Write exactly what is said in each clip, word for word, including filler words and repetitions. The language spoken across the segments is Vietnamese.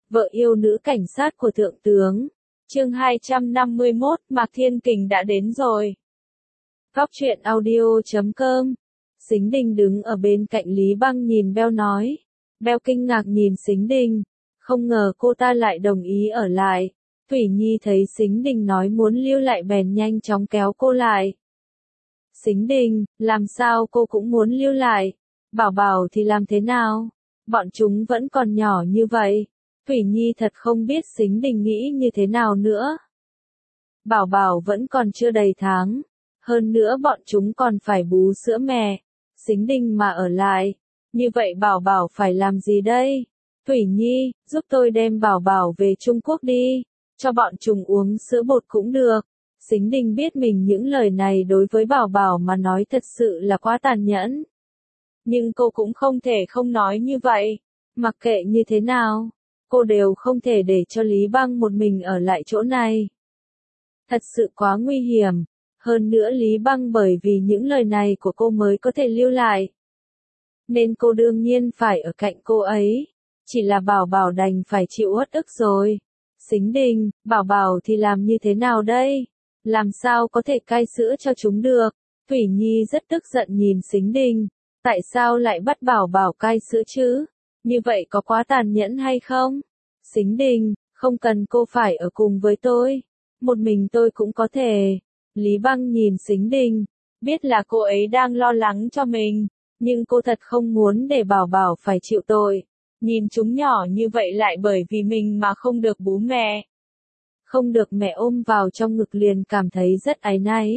vợ yêu nữ cảnh sát của thượng tướng. Chương hai trăm năm mươi mốt, Mạc Thiên Kình đã đến rồi. Góc truyện audio chấm com. Sính Đình đứng ở bên cạnh Lý Băng nhìn Beo nói. Beo kinh ngạc nhìn Sính Đình, không ngờ cô ta lại đồng ý ở lại. Thủy Nhi thấy Sính Đình nói muốn lưu lại bèn nhanh chóng kéo cô lại. Sính Đình, làm sao cô cũng muốn lưu lại? Bảo Bảo thì làm thế nào? Bọn chúng vẫn còn nhỏ như vậy. Thủy Nhi thật không biết Sính Đình nghĩ như thế nào nữa. Bảo Bảo vẫn còn chưa đầy tháng. Hơn nữa bọn chúng còn phải bú sữa mẹ. Sính Đình mà ở lại. Như vậy Bảo Bảo phải làm gì đây? Thủy Nhi, giúp tôi đem Bảo Bảo về Trung Quốc đi. Cho bọn chúng uống sữa bột cũng được. Sính Đình biết mình những lời này đối với Bảo Bảo mà nói thật sự là quá tàn nhẫn. Nhưng cô cũng không thể không nói như vậy. Mặc kệ như thế nào, cô đều không thể để cho Lý Băng một mình ở lại chỗ này. Thật sự quá nguy hiểm. Hơn nữa Lý Băng bởi vì những lời này của cô mới có thể lưu lại. Nên cô đương nhiên phải ở cạnh cô ấy. Chỉ là Bảo Bảo đành phải chịu uất ức rồi. Sính Đình, Bảo Bảo thì làm như thế nào đây? Làm sao có thể cai sữa cho chúng được? Thủy Nhi rất tức giận nhìn Sính Đình. Tại sao lại bắt Bảo Bảo cai sữa chứ? Như vậy có quá tàn nhẫn hay không? Sính Đình, không cần cô phải ở cùng với tôi. Một mình tôi cũng có thể. Lý Băng nhìn Sính Đình, biết là cô ấy đang lo lắng cho mình, nhưng cô thật không muốn để Bảo Bảo phải chịu tội. Nhìn chúng nhỏ như vậy lại bởi vì mình mà không được bú mẹ. Không được mẹ ôm vào trong ngực liền cảm thấy rất áy náy.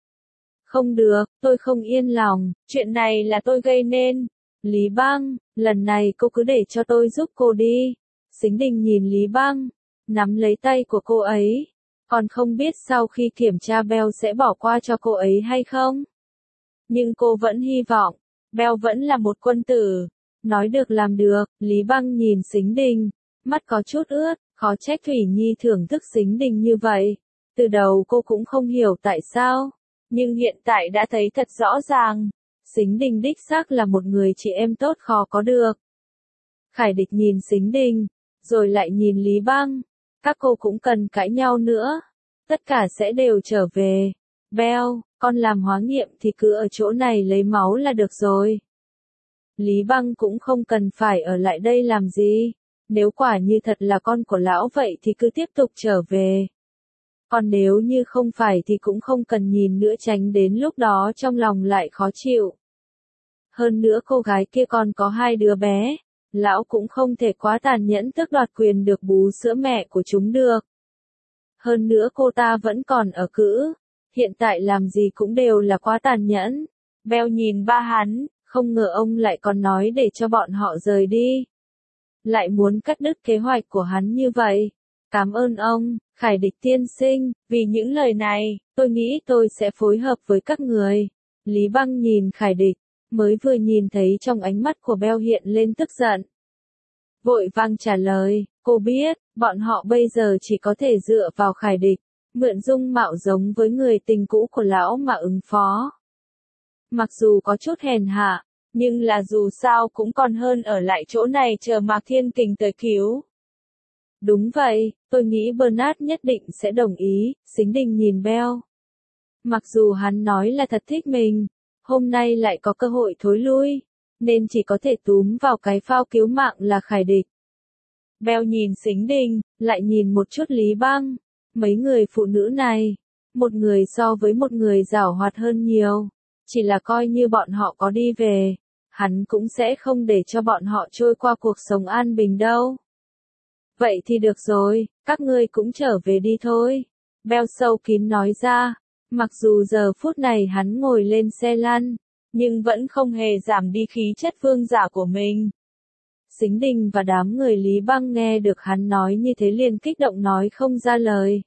Không được, tôi không yên lòng, chuyện này là tôi gây nên. Lý Băng, lần này cô cứ để cho tôi giúp cô đi. Sính Đình nhìn Lý Băng, nắm lấy tay của cô ấy. Còn không biết sau khi kiểm tra Beo sẽ bỏ qua cho cô ấy hay không? Nhưng cô vẫn hy vọng, Beo vẫn là một quân tử. Nói được làm được, Lý Băng nhìn Sính Đình, mắt có chút ướt, khó trách Thủy Nhi thưởng thức Sính Đình như vậy. Từ đầu cô cũng không hiểu tại sao, nhưng hiện tại đã thấy thật rõ ràng. Sính Đình đích xác là một người chị em tốt khó có được. Khải Địch nhìn Sính Đình, rồi lại nhìn Lý Băng. Các cô cũng cần cãi nhau nữa. Tất cả sẽ đều trở về. Beo, con làm hóa nghiệm thì cứ ở chỗ này lấy máu là được rồi. Lý Băng cũng không cần phải ở lại đây làm gì. Nếu quả như thật là con của lão vậy thì cứ tiếp tục trở về. Còn nếu như không phải thì cũng không cần nhìn nữa, tránh đến lúc đó trong lòng lại khó chịu. Hơn nữa cô gái kia còn có hai đứa bé. Lão cũng không thể quá tàn nhẫn tước đoạt quyền được bú sữa mẹ của chúng được. Hơn nữa cô ta vẫn còn ở cữ. Hiện tại làm gì cũng đều là quá tàn nhẫn. Beo nhìn ba hắn, không ngờ ông lại còn nói để cho bọn họ rời đi. Lại muốn cắt đứt kế hoạch của hắn như vậy. Cảm ơn ông, Khải Địch tiên sinh, vì những lời này, tôi nghĩ tôi sẽ phối hợp với các người. Lý Băng nhìn Khải Địch, mới vừa nhìn thấy trong ánh mắt của Beo hiện lên tức giận. Vội vang trả lời, cô biết, bọn họ bây giờ chỉ có thể dựa vào Khải Địch, mượn dung mạo giống với người tình cũ của lão mà ứng phó. Mặc dù có chút hèn hạ, nhưng là dù sao cũng còn hơn ở lại chỗ này chờ Mạc Thiên Kình tới cứu. Đúng vậy, tôi nghĩ Bernard nhất định sẽ đồng ý. Sính Đình nhìn Beo. Mặc dù hắn nói là thật thích mình, hôm nay lại có cơ hội thối lui, nên chỉ có thể túm vào cái phao cứu mạng là Khải Địch. Beo nhìn Sính Đình, lại nhìn một chút Lý Băng. Mấy người phụ nữ này, một người so với một người giảo hoạt hơn nhiều. Chỉ là coi như bọn họ có đi về, hắn cũng sẽ không để cho bọn họ trôi qua cuộc sống an bình đâu. Vậy thì được rồi, các ngươi cũng trở về đi thôi. Beo sâu kín nói ra, mặc dù giờ phút này hắn ngồi lên xe lăn, nhưng vẫn không hề giảm đi khí chất vương giả của mình. Sính Đình và đám người Lý Băng nghe được hắn nói như thế liền kích động nói không ra lời.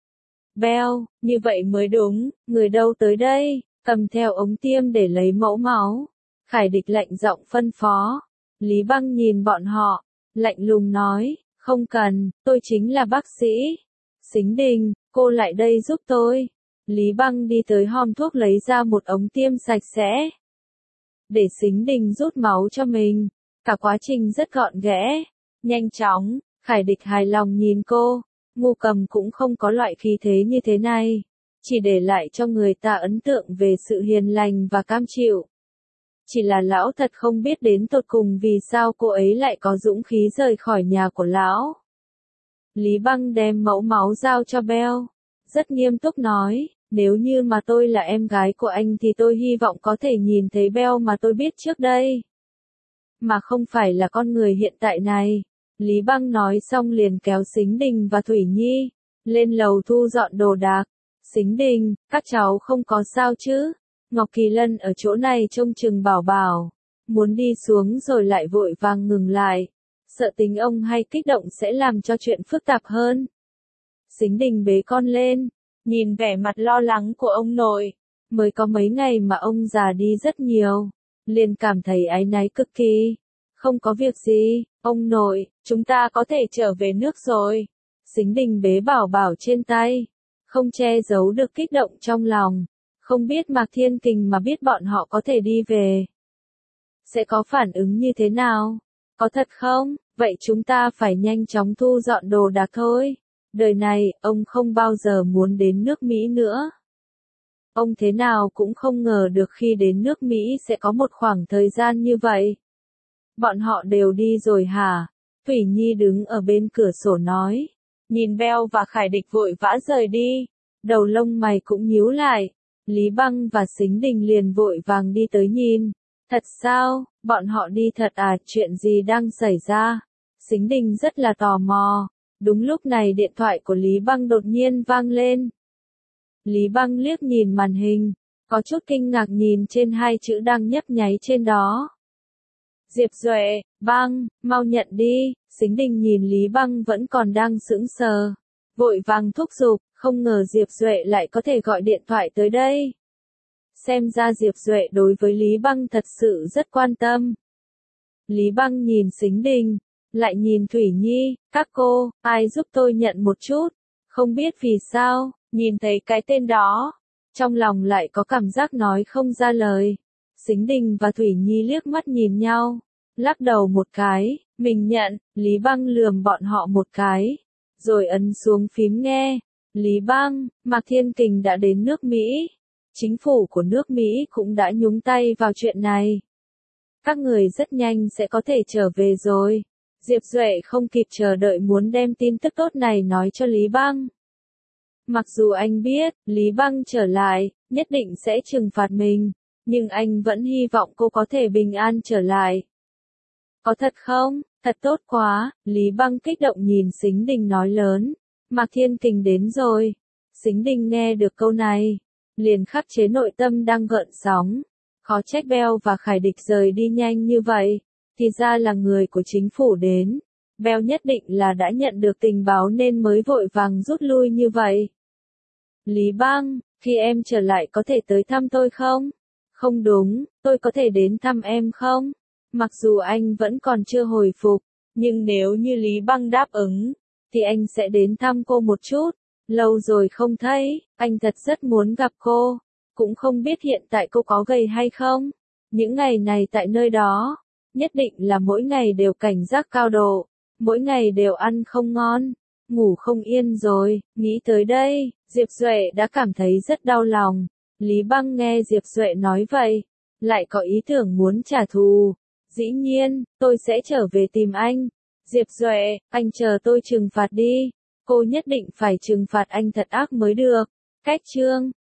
Beo, như vậy mới đúng, người đâu tới đây, cầm theo ống tiêm để lấy mẫu máu. Khải Địch lạnh giọng phân phó. Lý Băng nhìn bọn họ, lạnh lùng nói, không cần, tôi chính là bác sĩ. Sính Đình, cô lại đây giúp tôi. Lý Băng đi tới hòm thuốc lấy ra một ống tiêm sạch sẽ. Để Sính Đình rút máu cho mình. Cả quá trình rất gọn ghẽ, nhanh chóng, Khải Địch hài lòng nhìn cô, Ngô Cầm cũng không có loại khí thế như thế này, chỉ để lại cho người ta ấn tượng về sự hiền lành và cam chịu. Chỉ là lão thật không biết đến tột cùng vì sao cô ấy lại có dũng khí rời khỏi nhà của lão. Lý Băng đem mẫu máu giao cho Bell, rất nghiêm túc nói, nếu như mà tôi là em gái của anh thì tôi hy vọng có thể nhìn thấy Bell mà tôi biết trước đây. Mà không phải là con người hiện tại này. Lý Băng nói xong liền kéo Sính Đình và Thủy Nhi lên lầu thu dọn đồ đạc. Sính Đình, các cháu không có sao chứ? Ngọc Kỳ Lân ở chỗ này trông chừng Bảo Bảo, muốn đi xuống rồi lại vội vàng ngừng lại, sợ tính ông hay kích động sẽ làm cho chuyện phức tạp hơn. Sính Đình bế con lên, nhìn vẻ mặt lo lắng của ông nội, mới có mấy ngày mà ông già đi rất nhiều, liền cảm thấy áy náy cực kỳ. Không có việc gì, ông nội, chúng ta có thể trở về nước rồi. Sính Đình bế Bảo Bảo trên tay, không che giấu được kích động trong lòng. Không biết Mạc Thiên Kình mà biết bọn họ có thể đi về, sẽ có phản ứng như thế nào? Có thật không? Vậy chúng ta phải nhanh chóng thu dọn đồ đạc thôi. Đời này, ông không bao giờ muốn đến nước Mỹ nữa. Ông thế nào cũng không ngờ được khi đến nước Mỹ sẽ có một khoảng thời gian như vậy. Bọn họ đều đi rồi hả? Thủy Nhi đứng ở bên cửa sổ nói. Nhìn Bell và Khải Địch vội vã rời đi. Đầu lông mày cũng nhíu lại. Lý Băng và Sính Đình liền vội vàng đi tới nhìn. Thật sao? Bọn họ đi thật à? Chuyện gì đang xảy ra? Sính Đình rất là tò mò. Đúng lúc này điện thoại của Lý Băng đột nhiên vang lên. Lý Băng liếc nhìn màn hình, có chút kinh ngạc nhìn trên hai chữ đang nhấp nháy trên đó. Diệp Duệ, Băng, mau nhận đi. Sính Đình nhìn Lý Băng vẫn còn đang sững sờ, vội vàng thúc giục, không ngờ Diệp Duệ lại có thể gọi điện thoại tới đây. Xem ra Diệp Duệ đối với Lý Băng thật sự rất quan tâm. Lý Băng nhìn Sính Đình, lại nhìn Thủy Nhi, các cô, ai giúp tôi nhận một chút? Không biết vì sao, nhìn thấy cái tên đó, trong lòng lại có cảm giác nói không ra lời. Sính Đình và Thủy Nhi liếc mắt nhìn nhau, lắc đầu một cái, mình nhận. Lý Băng lườm bọn họ một cái, rồi ấn xuống phím nghe. Lý Băng, Mạc Thiên Kình đã đến nước Mỹ. Chính phủ của nước Mỹ cũng đã nhúng tay vào chuyện này. Các người rất nhanh sẽ có thể trở về rồi. Diệp Duệ không kịp chờ đợi muốn đem tin tức tốt này nói cho Lý Băng. Mặc dù anh biết, Lý Băng trở lại, nhất định sẽ trừng phạt mình, nhưng anh vẫn hy vọng cô có thể bình an trở lại. Có thật không? Thật tốt quá. Lý Băng kích động nhìn Sính Đình nói lớn. Mạc Thiên Kình đến rồi. Sính Đình nghe được câu này, liền khắc chế nội tâm đang gợn sóng. Khó trách Bell và Khải Địch rời đi nhanh như vậy. Thì ra là người của chính phủ đến. Bell nhất định là đã nhận được tình báo nên mới vội vàng rút lui như vậy. Lý Băng, khi em trở lại có thể tới thăm tôi không? Không đúng, tôi có thể đến thăm em không? Mặc dù anh vẫn còn chưa hồi phục, nhưng nếu như Lý Băng đáp ứng, thì anh sẽ đến thăm cô một chút. Lâu rồi không thấy, anh thật rất muốn gặp cô. Cũng không biết hiện tại cô có gầy hay không? Những ngày này tại nơi đó, nhất định là mỗi ngày đều cảnh giác cao độ, mỗi ngày đều ăn không ngon, ngủ không yên rồi. Nghĩ tới đây, Diệp Duệ đã cảm thấy rất đau lòng. Lý Băng nghe Diệp Duệ nói vậy, lại có ý tưởng muốn trả thù. Dĩ nhiên, tôi sẽ trở về tìm anh. Diệp Duệ, anh chờ tôi trừng phạt đi. Cô nhất định phải trừng phạt anh thật ác mới được. Cách chương